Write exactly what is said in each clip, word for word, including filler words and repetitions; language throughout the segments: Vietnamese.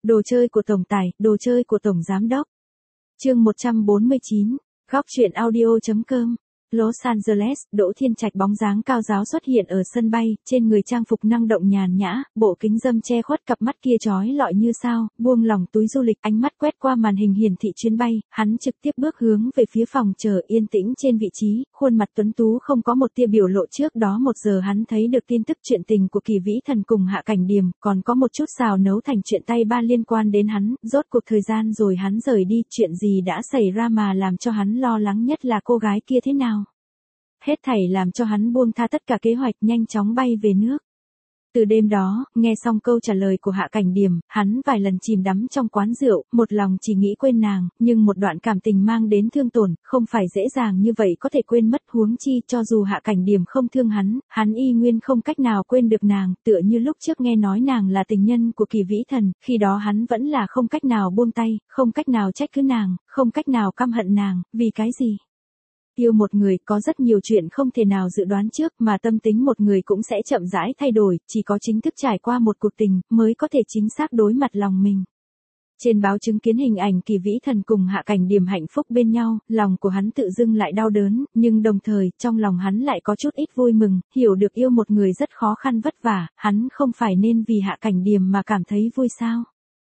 Đồ chơi của tổng tài, đồ chơi của tổng giám đốc. Chương một trăm bốn mươi chín, góc truyện audio.com. Los Angeles, Đỗ Thiên Trạch bóng dáng cao giáo xuất hiện ở sân bay, trên người trang phục năng động nhàn nhã, bộ kính râm che khuất cặp mắt kia chói lọi như sao, buông lỏng túi du lịch, ánh mắt quét qua màn hình hiển thị chuyến bay, hắn trực tiếp bước hướng về phía phòng chờ yên tĩnh trên vị trí, khuôn mặt tuấn tú không có một tia biểu lộ. Trước đó một giờ hắn thấy được tin tức chuyện tình của Kỳ Vĩ Thần cùng Hạ Cảnh Điềm, còn có một chút xào nấu thành chuyện tay ba liên quan đến hắn, rốt cuộc thời gian rồi hắn rời đi, chuyện gì đã xảy ra mà làm cho hắn lo lắng nhất là cô gái kia thế nào. Hết thảy làm cho hắn buông tha tất cả kế hoạch, nhanh chóng bay về nước. Từ đêm đó, nghe xong câu trả lời của Hạ Cảnh Điềm, hắn vài lần chìm đắm trong quán rượu, một lòng chỉ nghĩ quên nàng, nhưng một đoạn cảm tình mang đến thương tổn, không phải dễ dàng như vậy có thể quên mất, huống chi cho dù Hạ Cảnh Điềm không thương hắn, hắn y nguyên không cách nào quên được nàng, tựa như lúc trước nghe nói nàng là tình nhân của Kỳ Vĩ Thần, khi đó hắn vẫn là không cách nào buông tay, không cách nào trách cứ nàng, không cách nào căm hận nàng, vì cái gì? Yêu một người có rất nhiều chuyện không thể nào dự đoán trước, mà tâm tính một người cũng sẽ chậm rãi thay đổi, chỉ có chính thức trải qua một cuộc tình mới có thể chính xác đối mặt lòng mình. Trên báo chứng kiến hình ảnh Kỳ Vĩ Thần cùng Hạ Cảnh Điềm hạnh phúc bên nhau, lòng của hắn tự dưng lại đau đớn, nhưng đồng thời, trong lòng hắn lại có chút ít vui mừng, hiểu được yêu một người rất khó khăn vất vả, hắn không phải nên vì Hạ Cảnh Điềm mà cảm thấy vui sao?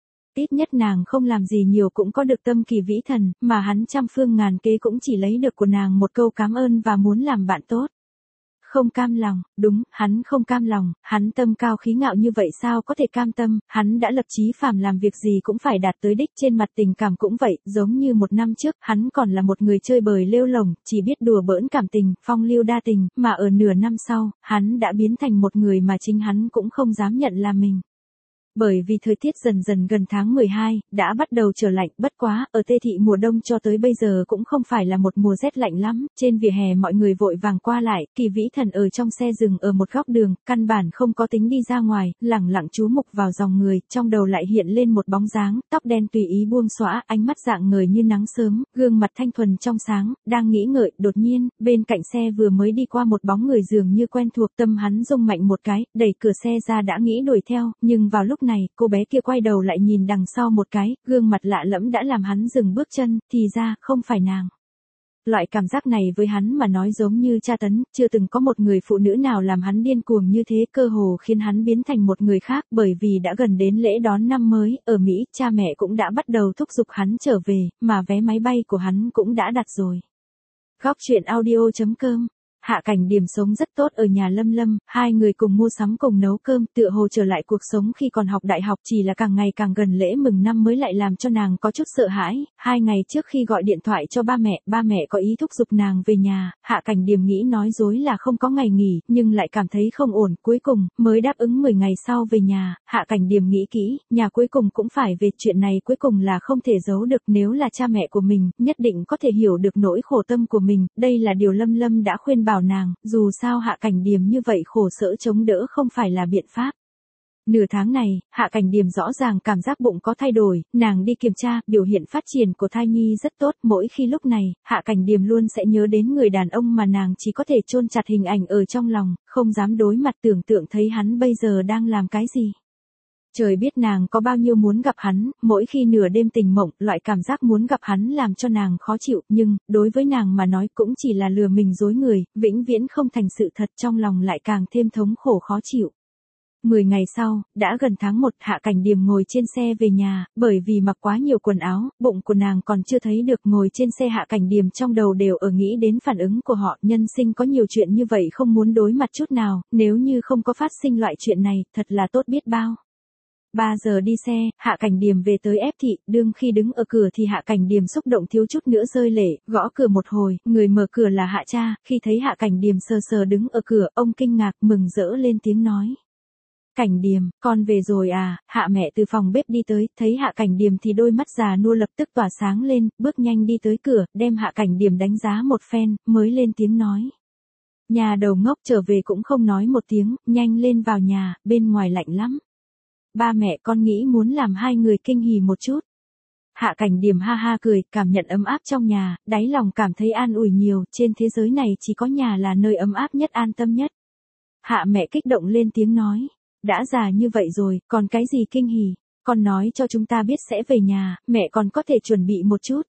Ít nhất nàng không làm gì nhiều cũng có được tâm Kỳ Vĩ Thần, mà hắn trăm phương ngàn kế cũng chỉ lấy được của nàng một câu cảm ơn và muốn làm bạn tốt. Không cam lòng, đúng, hắn không cam lòng, hắn tâm cao khí ngạo như vậy sao có thể cam tâm, hắn đã lập chí phàm làm việc gì cũng phải đạt tới đích, trên mặt tình cảm cũng vậy, giống như một năm trước, hắn còn là một người chơi bời lêu lổng, chỉ biết đùa bỡn cảm tình, phong lưu đa tình, mà ở nửa năm sau, hắn đã biến thành một người mà chính hắn cũng không dám nhận là mình. Bởi vì thời tiết dần dần gần tháng mười hai, đã bắt đầu trở lạnh, bất quá, ở Tê Thị mùa đông cho tới bây giờ cũng không phải là một mùa rét lạnh lắm, trên vỉa hè mọi người vội vàng qua lại, Kỳ Vĩ Thần ở trong xe dừng ở một góc đường, căn bản không có tính đi ra ngoài, lẳng lặng chú mục vào dòng người, trong đầu lại hiện lên một bóng dáng, tóc đen tùy ý buông xõa, ánh mắt dạng người như nắng sớm, gương mặt thanh thuần trong sáng, đang nghĩ ngợi, đột nhiên, bên cạnh xe vừa mới đi qua một bóng người dường như quen thuộc, tâm hắn rung mạnh một cái, đẩy cửa xe ra đã nghĩ đuổi theo, nhưng vào lúc này, cô bé kia quay đầu lại nhìn đằng sau một cái, gương mặt lạ lẫm đã làm hắn dừng bước chân, thì ra, không phải nàng. Loại cảm giác này với hắn mà nói giống như tra tấn, chưa từng có một người phụ nữ nào làm hắn điên cuồng như thế, cơ hồ khiến hắn biến thành một người khác, bởi vì đã gần đến lễ đón năm mới, ở Mỹ, cha mẹ cũng đã bắt đầu thúc giục hắn trở về, mà vé máy bay của hắn cũng đã đặt rồi. Góc truyện audio.com. Hạ Cảnh Điềm sống rất tốt ở nhà Lâm Lâm, hai người cùng mua sắm cùng nấu cơm, tựa hồ trở lại cuộc sống khi còn học đại học, chỉ là càng ngày càng gần lễ mừng năm mới lại làm cho nàng có chút sợ hãi. Hai ngày trước khi gọi điện thoại cho ba mẹ, ba mẹ có ý thúc giục nàng về nhà, Hạ Cảnh Điềm nghĩ nói dối là không có ngày nghỉ, nhưng lại cảm thấy không ổn, cuối cùng mới đáp ứng mười ngày sau về nhà. Hạ Cảnh Điềm nghĩ kỹ, nhà cuối cùng cũng phải về, chuyện này cuối cùng là không thể giấu được, nếu là cha mẹ của mình, nhất định có thể hiểu được nỗi khổ tâm của mình, đây là điều Lâm Lâm đã khuyên bảo nàng, dù sao Hạ Cảnh Điềm như vậy khổ sở chống đỡ không phải là biện pháp. Nửa tháng này, Hạ Cảnh Điềm rõ ràng cảm giác bụng có thay đổi, nàng đi kiểm tra, biểu hiện phát triển của thai nhi rất tốt, mỗi khi lúc này, Hạ Cảnh Điềm luôn sẽ nhớ đến người đàn ông mà nàng chỉ có thể chôn chặt hình ảnh ở trong lòng, không dám đối mặt, tưởng tượng thấy hắn bây giờ đang làm cái gì. Trời biết nàng có bao nhiêu muốn gặp hắn, mỗi khi nửa đêm tỉnh mộng, loại cảm giác muốn gặp hắn làm cho nàng khó chịu, nhưng, đối với nàng mà nói cũng chỉ là lừa mình dối người, vĩnh viễn không thành sự thật, trong lòng lại càng thêm thống khổ khó chịu. Mười ngày sau, đã gần tháng một, Hạ Cảnh Điềm ngồi trên xe về nhà, bởi vì mặc quá nhiều quần áo, bụng của nàng còn chưa thấy được, ngồi trên xe Hạ Cảnh Điềm trong đầu đều ở nghĩ đến phản ứng của họ, nhân sinh có nhiều chuyện như vậy không muốn đối mặt chút nào, nếu như không có phát sinh loại chuyện này, thật là tốt biết bao. Ba giờ đi xe, Hạ Cảnh Điềm về tới F thị, đương khi đứng ở cửa thì Hạ Cảnh Điềm xúc động thiếu chút nữa rơi lệ, gõ cửa một hồi, người mở cửa là Hạ cha, khi thấy Hạ Cảnh Điềm sờ sờ đứng ở cửa, ông kinh ngạc, mừng rỡ lên tiếng nói. Cảnh Điềm, con về rồi à? Hạ mẹ từ phòng bếp đi tới, thấy Hạ Cảnh Điềm thì đôi mắt già nua lập tức tỏa sáng lên, bước nhanh đi tới cửa, đem Hạ Cảnh Điềm đánh giá một phen, mới lên tiếng nói. Nhà đầu ngốc, trở về cũng không nói một tiếng, nhanh lên vào nhà, bên ngoài lạnh lắm. Ba mẹ con nghĩ muốn làm hai người kinh hỉ một chút. Hạ Cảnh Điềm ha ha cười, cảm nhận ấm áp trong nhà, đáy lòng cảm thấy an ủi nhiều, trên thế giới này chỉ có nhà là nơi ấm áp nhất, an tâm nhất. Hạ mẹ kích động lên tiếng nói, đã già như vậy rồi, còn cái gì kinh hỉ? Con nói cho chúng ta biết sẽ về nhà, mẹ còn có thể chuẩn bị một chút.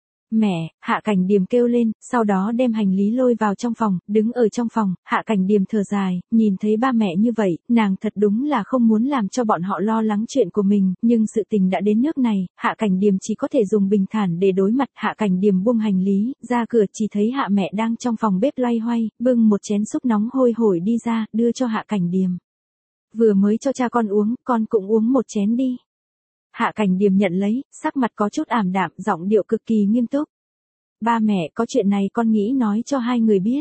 Mẹ, Hạ Cảnh Điềm kêu lên, sau đó đem hành lý lôi vào trong phòng, đứng ở trong phòng, Hạ Cảnh Điềm thở dài, nhìn thấy ba mẹ như vậy, nàng thật đúng là không muốn làm cho bọn họ lo lắng chuyện của mình, nhưng sự tình đã đến nước này, Hạ Cảnh Điềm chỉ có thể dùng bình thản để đối mặt. Hạ Cảnh Điềm buông hành lý, ra cửa chỉ thấy Hạ mẹ đang trong phòng bếp loay hoay, bưng một chén súp nóng hôi hổi đi ra, đưa cho Hạ Cảnh Điềm. Vừa mới cho cha con uống, con cũng uống một chén đi. Hạ Cảnh Điềm nhận lấy, sắc mặt có chút ảm đạm, giọng điệu cực kỳ nghiêm túc. Ba mẹ, có chuyện này con nghĩ nói cho hai người biết.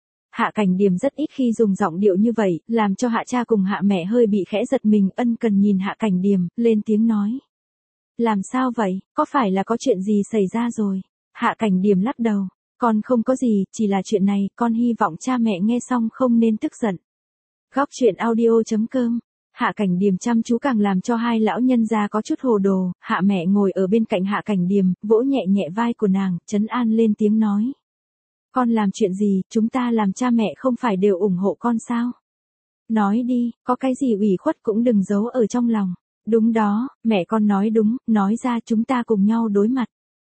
Hạ Cảnh Điềm rất ít khi dùng giọng điệu như vậy, làm cho Hạ cha cùng Hạ mẹ hơi bị khẽ giật mình, ân cần nhìn Hạ Cảnh Điềm, lên tiếng nói. Làm sao vậy, có phải là có chuyện gì xảy ra rồi? Hạ Cảnh Điềm lắc đầu, con không có gì, chỉ là chuyện này, con hy vọng cha mẹ nghe xong không nên tức giận. Góc truyện audio chấm com. Hạ Cảnh Điềm chăm chú càng làm cho hai lão nhân gia có chút hồ đồ, Hạ mẹ ngồi ở bên cạnh Hạ Cảnh Điềm, vỗ nhẹ nhẹ vai của nàng, trấn an lên tiếng nói. Con làm chuyện gì, chúng ta làm cha mẹ không phải đều ủng hộ con sao? Nói đi, có cái gì ủy khuất cũng đừng giấu ở trong lòng. Đúng đó, mẹ con nói đúng, nói ra chúng ta cùng nhau đối mặt.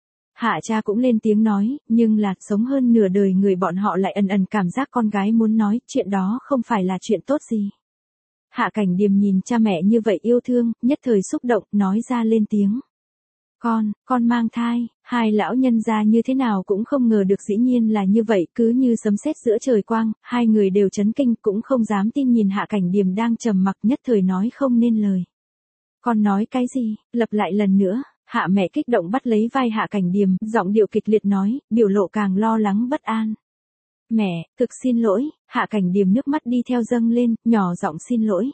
Hạ cha cũng lên tiếng nói, nhưng là, sống hơn nửa đời người bọn họ lại ẩn ẩn cảm giác con gái muốn nói, chuyện đó không phải là chuyện tốt gì. Hạ Cảnh Điềm nhìn cha mẹ như vậy yêu thương, nhất thời xúc động, nói ra lên tiếng. Con, con mang thai, hai lão nhân gia như thế nào cũng không ngờ được, dĩ nhiên là như vậy, cứ như sấm sét giữa trời quang, hai người đều chấn kinh, cũng không dám tin nhìn Hạ Cảnh Điềm đang trầm mặc, nhất thời nói không nên lời. Con nói cái gì, lặp lại lần nữa. Hạ mẹ kích động bắt lấy vai Hạ Cảnh Điềm, giọng điệu kịch liệt nói, biểu lộ càng lo lắng bất an. Mẹ, thực xin lỗi. Hạ Cảnh Điềm nước mắt đi theo dâng lên, nhỏ giọng xin lỗi.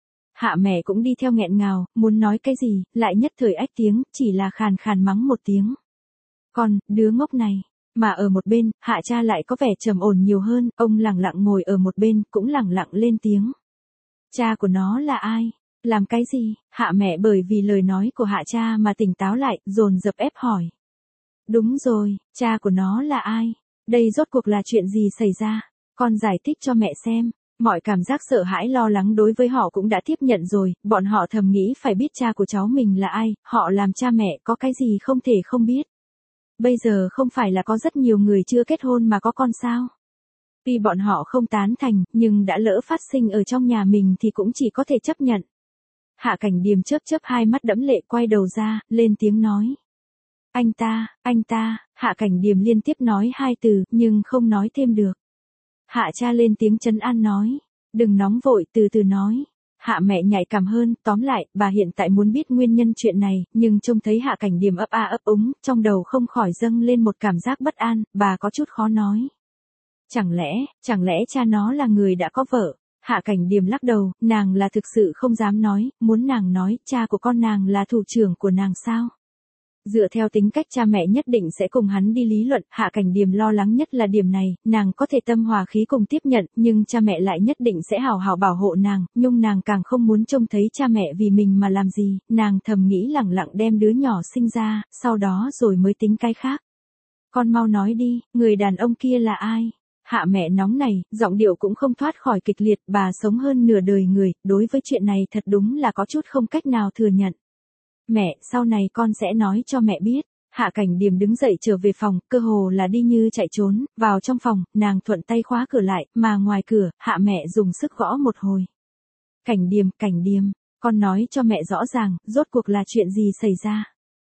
Hạ mẹ cũng đi theo nghẹn ngào, muốn nói cái gì, lại nhất thời ách tiếng, chỉ là khàn khàn mắng một tiếng. Con, đứa ngốc này. Mà ở một bên, Hạ cha lại có vẻ trầm ổn nhiều hơn, ông lặng lặng ngồi ở một bên, cũng lặng lặng lên tiếng. Cha của nó là ai? Làm cái gì? Hạ mẹ bởi vì lời nói của Hạ cha mà tỉnh táo lại, dồn dập ép hỏi. Đúng rồi, cha của nó là ai? Đây rốt cuộc là chuyện gì xảy ra? Con giải thích cho mẹ xem. Mọi cảm giác sợ hãi lo lắng đối với họ cũng đã tiếp nhận rồi, bọn họ thầm nghĩ phải biết cha của cháu mình là ai, họ làm cha mẹ có cái gì không thể không biết. Bây giờ không phải là có rất nhiều người chưa kết hôn mà có con sao? Tuy bọn họ không tán thành, nhưng đã lỡ phát sinh ở trong nhà mình thì cũng chỉ có thể chấp nhận. Hạ Cảnh Điềm chớp chớp hai mắt đẫm lệ, quay đầu ra, lên tiếng nói. Anh ta, anh ta, Hạ Cảnh Điềm liên tiếp nói hai từ, nhưng không nói thêm được. Hạ cha lên tiếng trấn an nói. Đừng nóng vội, từ từ nói. Hạ mẹ nhạy cảm hơn, tóm lại, bà hiện tại muốn biết nguyên nhân chuyện này, nhưng trông thấy Hạ Cảnh Điềm ấp a ấp úng, trong đầu không khỏi dâng lên một cảm giác bất an, bà có chút khó nói. Chẳng lẽ, chẳng lẽ cha nó là người đã có vợ? Hạ Cảnh Điềm lắc đầu, nàng là thực sự không dám nói, muốn nàng nói, cha của con nàng là thủ trưởng của nàng sao? Dựa theo tính cách cha mẹ nhất định sẽ cùng hắn đi lý luận, Hạ Cảnh Điềm lo lắng nhất là điểm này, nàng có thể tâm hòa khí cùng tiếp nhận, nhưng cha mẹ lại nhất định sẽ hào hào bảo hộ nàng, nhưng nàng càng không muốn trông thấy cha mẹ vì mình mà làm gì, nàng thầm nghĩ lẳng lặng đem đứa nhỏ sinh ra, sau đó rồi mới tính cái khác. Con mau nói đi, người đàn ông kia là ai? Hạ mẹ nóng này, giọng điệu cũng không thoát khỏi kịch liệt, bà sống hơn nửa đời người, đối với chuyện này thật đúng là có chút không cách nào thừa nhận. Mẹ, sau này con sẽ nói cho mẹ biết. Hạ Cảnh Điềm đứng dậy trở về phòng, cơ hồ là đi như chạy trốn, vào trong phòng, nàng thuận tay khóa cửa lại, mà ngoài cửa, Hạ mẹ dùng sức gõ một hồi. Cảnh Điềm, Cảnh Điềm, con nói cho mẹ rõ ràng, rốt cuộc là chuyện gì xảy ra.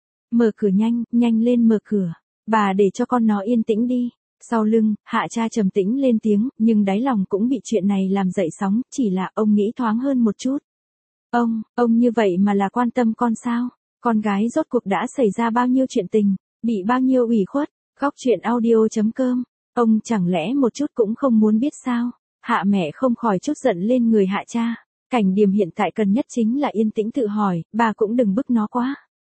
Mở cửa nhanh, nhanh lên mở cửa, bà để cho con nó yên tĩnh đi. Sau lưng, Hạ cha trầm tĩnh lên tiếng, nhưng đáy lòng cũng bị chuyện này làm dậy sóng, chỉ là ông nghĩ thoáng hơn một chút. Ông, ông như vậy mà là quan tâm con sao? Con gái rốt cuộc đã xảy ra bao nhiêu chuyện tình, bị bao nhiêu ủy khuất? Góc truyện audio chấm com. Ông chẳng lẽ một chút cũng không muốn biết sao? Hạ mẹ không khỏi chút giận lên người Hạ cha. Cảnh Điềm hiện tại cần nhất chính là yên tĩnh tự hỏi, bà cũng đừng bức nó quá.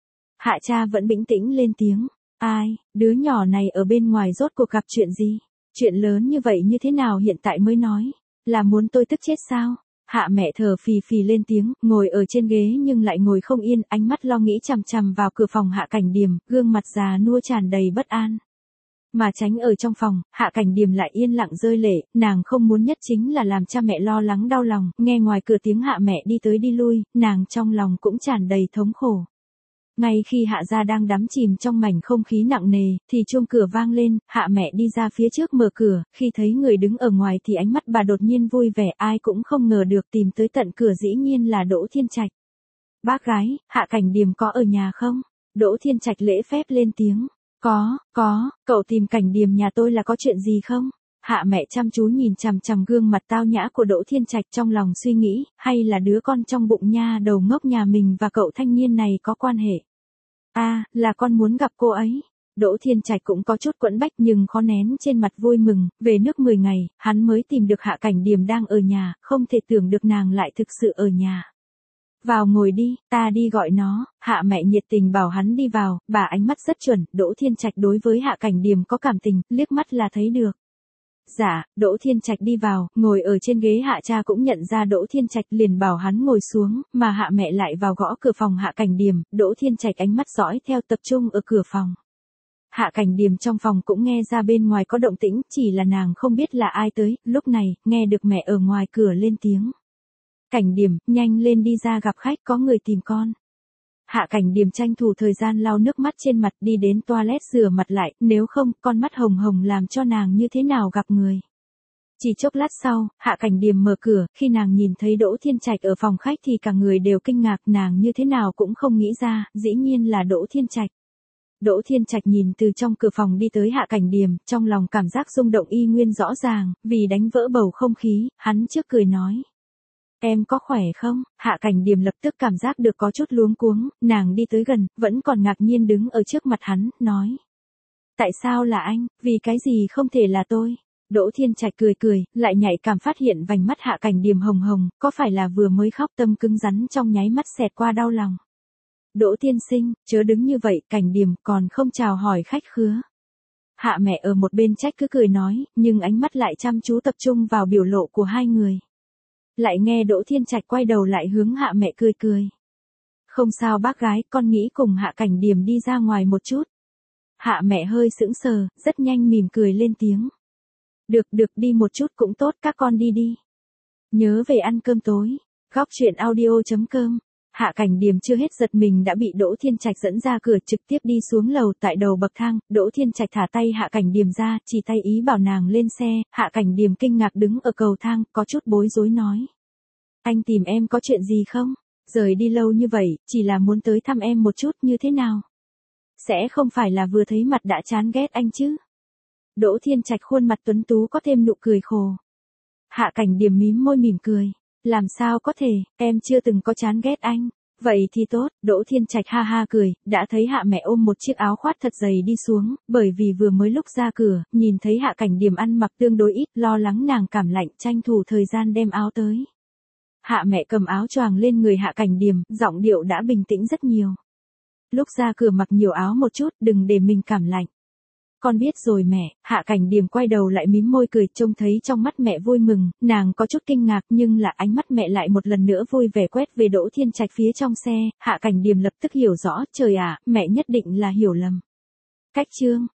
Hạ cha vẫn bình tĩnh lên tiếng. Ai, đứa nhỏ này ở bên ngoài rốt cuộc gặp chuyện gì? Chuyện lớn như vậy như thế nào hiện tại mới nói? Là muốn tôi tức chết sao? Hạ mẹ thở phì phì lên tiếng, ngồi ở trên ghế nhưng lại ngồi không yên, ánh mắt lo nghĩ chằm chằm vào cửa phòng Hạ Cảnh Điềm, gương mặt già nua tràn đầy bất an. Mà tránh ở trong phòng, Hạ Cảnh Điềm lại yên lặng rơi lệ, nàng không muốn nhất chính là làm cha mẹ lo lắng đau lòng, nghe ngoài cửa tiếng Hạ mẹ đi tới đi lui, nàng trong lòng cũng tràn đầy thống khổ. Ngay khi Hạ gia đang đắm chìm trong mảnh không khí nặng nề, thì chuông cửa vang lên, Hạ mẹ đi ra phía trước mở cửa, khi thấy người đứng ở ngoài thì ánh mắt bà đột nhiên vui vẻ, ai cũng không ngờ được tìm tới tận cửa dĩ nhiên là Đỗ Thiên Trạch. Bác gái, Hạ Cảnh Điềm có ở nhà không? Đỗ Thiên Trạch lễ phép lên tiếng. Có, có, cậu tìm Cảnh Điềm nhà tôi là có chuyện gì không? Hạ mẹ chăm chú nhìn chằm chằm gương mặt tao nhã của Đỗ Thiên Trạch trong lòng suy nghĩ, hay là đứa con trong bụng nha đầu ngốc nhà mình và cậu thanh niên này có quan hệ. A, à, là con muốn gặp cô ấy. Đỗ Thiên Trạch cũng có chút quẫn bách nhưng khó nén trên mặt vui mừng, về nước mười ngày, hắn mới tìm được Hạ Cảnh Điềm đang ở nhà, không thể tưởng được nàng lại thực sự ở nhà. Vào ngồi đi, ta đi gọi nó. Hạ mẹ nhiệt tình bảo hắn đi vào, bà ánh mắt rất chuẩn, Đỗ Thiên Trạch đối với Hạ Cảnh Điềm có cảm tình, liếc mắt là thấy được. Dạ, Đỗ Thiên Trạch đi vào, ngồi ở trên ghế Hạ cha cũng nhận ra Đỗ Thiên Trạch liền bảo hắn ngồi xuống, mà Hạ mẹ lại vào gõ cửa phòng Hạ Cảnh Điềm, Đỗ Thiên Trạch ánh mắt dõi theo tập trung ở cửa phòng. Hạ Cảnh Điềm trong phòng cũng nghe ra bên ngoài có động tĩnh, chỉ là nàng không biết là ai tới, lúc này, nghe được mẹ ở ngoài cửa lên tiếng. Cảnh Điềm, nhanh lên đi ra gặp khách, có người tìm con. Hạ Cảnh Điềm tranh thủ thời gian lau nước mắt trên mặt đi đến toilet rửa mặt lại, nếu không, con mắt hồng hồng làm cho nàng như thế nào gặp người. Chỉ chốc lát sau, Hạ Cảnh Điềm mở cửa, khi nàng nhìn thấy Đỗ Thiên Trạch ở phòng khách thì cả người đều kinh ngạc, nàng như thế nào cũng không nghĩ ra, dĩ nhiên là Đỗ Thiên Trạch. Đỗ Thiên Trạch nhìn từ trong cửa phòng đi tới Hạ Cảnh Điềm, trong lòng cảm giác rung động y nguyên rõ ràng, vì đánh vỡ bầu không khí, hắn trước cười nói. Em có khỏe không? Hạ Cảnh Điềm lập tức cảm giác được có chút luống cuống, nàng đi tới gần, vẫn còn ngạc nhiên đứng ở trước mặt hắn, nói. Tại sao là anh, vì cái gì không thể là tôi? Đỗ Thiên Trạch cười cười, lại nhạy cảm phát hiện vành mắt Hạ Cảnh Điềm hồng hồng, có phải là vừa mới khóc tâm cứng rắn trong nháy mắt xẹt qua đau lòng. Đỗ tiên sinh, chớ đứng như vậy, Cảnh Điềm còn không chào hỏi khách khứa. Hạ mẹ ở một bên trách cứ cười nói, nhưng ánh mắt lại chăm chú tập trung vào biểu lộ của hai người. Lại nghe Đỗ Thiên Trạch quay đầu lại hướng Hạ mẹ cười cười. Không sao bác gái, con nghĩ cùng Hạ Cảnh Điềm đi ra ngoài một chút. Hạ mẹ hơi sững sờ, rất nhanh mỉm cười lên tiếng. Được được đi một chút cũng tốt, các con đi đi. Nhớ về ăn cơm tối. Góc truyện audio chấm com. Hạ Cảnh Điềm chưa hết giật mình đã bị Đỗ Thiên Trạch dẫn ra cửa, trực tiếp đi xuống lầu. Tại đầu bậc thang, Đỗ Thiên Trạch thả tay Hạ Cảnh Điềm ra, chỉ tay ý bảo nàng lên xe. Hạ Cảnh Điềm kinh ngạc đứng ở cầu thang, có chút bối rối nói. Anh tìm em có chuyện gì không? Rời đi lâu như vậy, chỉ là muốn tới thăm em một chút, như thế nào? Sẽ không phải là vừa thấy mặt đã chán ghét anh chứ? Đỗ Thiên Trạch khuôn mặt tuấn tú có thêm nụ cười khổ. Hạ Cảnh Điềm mím môi mỉm cười. Làm sao có thể, em chưa từng có chán ghét anh. Vậy thì tốt, Đỗ Thiên Trạch ha ha cười, đã thấy Hạ mẹ ôm một chiếc áo khoác thật dày đi xuống, bởi vì vừa mới lúc ra cửa, nhìn thấy Hạ Cảnh Điềm ăn mặc tương đối ít, lo lắng nàng cảm lạnh, tranh thủ thời gian đem áo tới. Hạ mẹ cầm áo choàng lên người Hạ Cảnh Điềm, giọng điệu đã bình tĩnh rất nhiều. Lúc ra cửa mặc nhiều áo một chút, đừng để mình cảm lạnh. Con biết rồi mẹ. Hạ Cảnh Điềm quay đầu lại mím môi cười, trông thấy trong mắt mẹ vui mừng, nàng có chút kinh ngạc nhưng là ánh mắt mẹ lại một lần nữa vui vẻ quét về Đỗ Thiên Trạch phía trong xe. Hạ Cảnh Điềm lập tức hiểu rõ, trời ạ, mẹ nhất định là hiểu lầm. Cách chương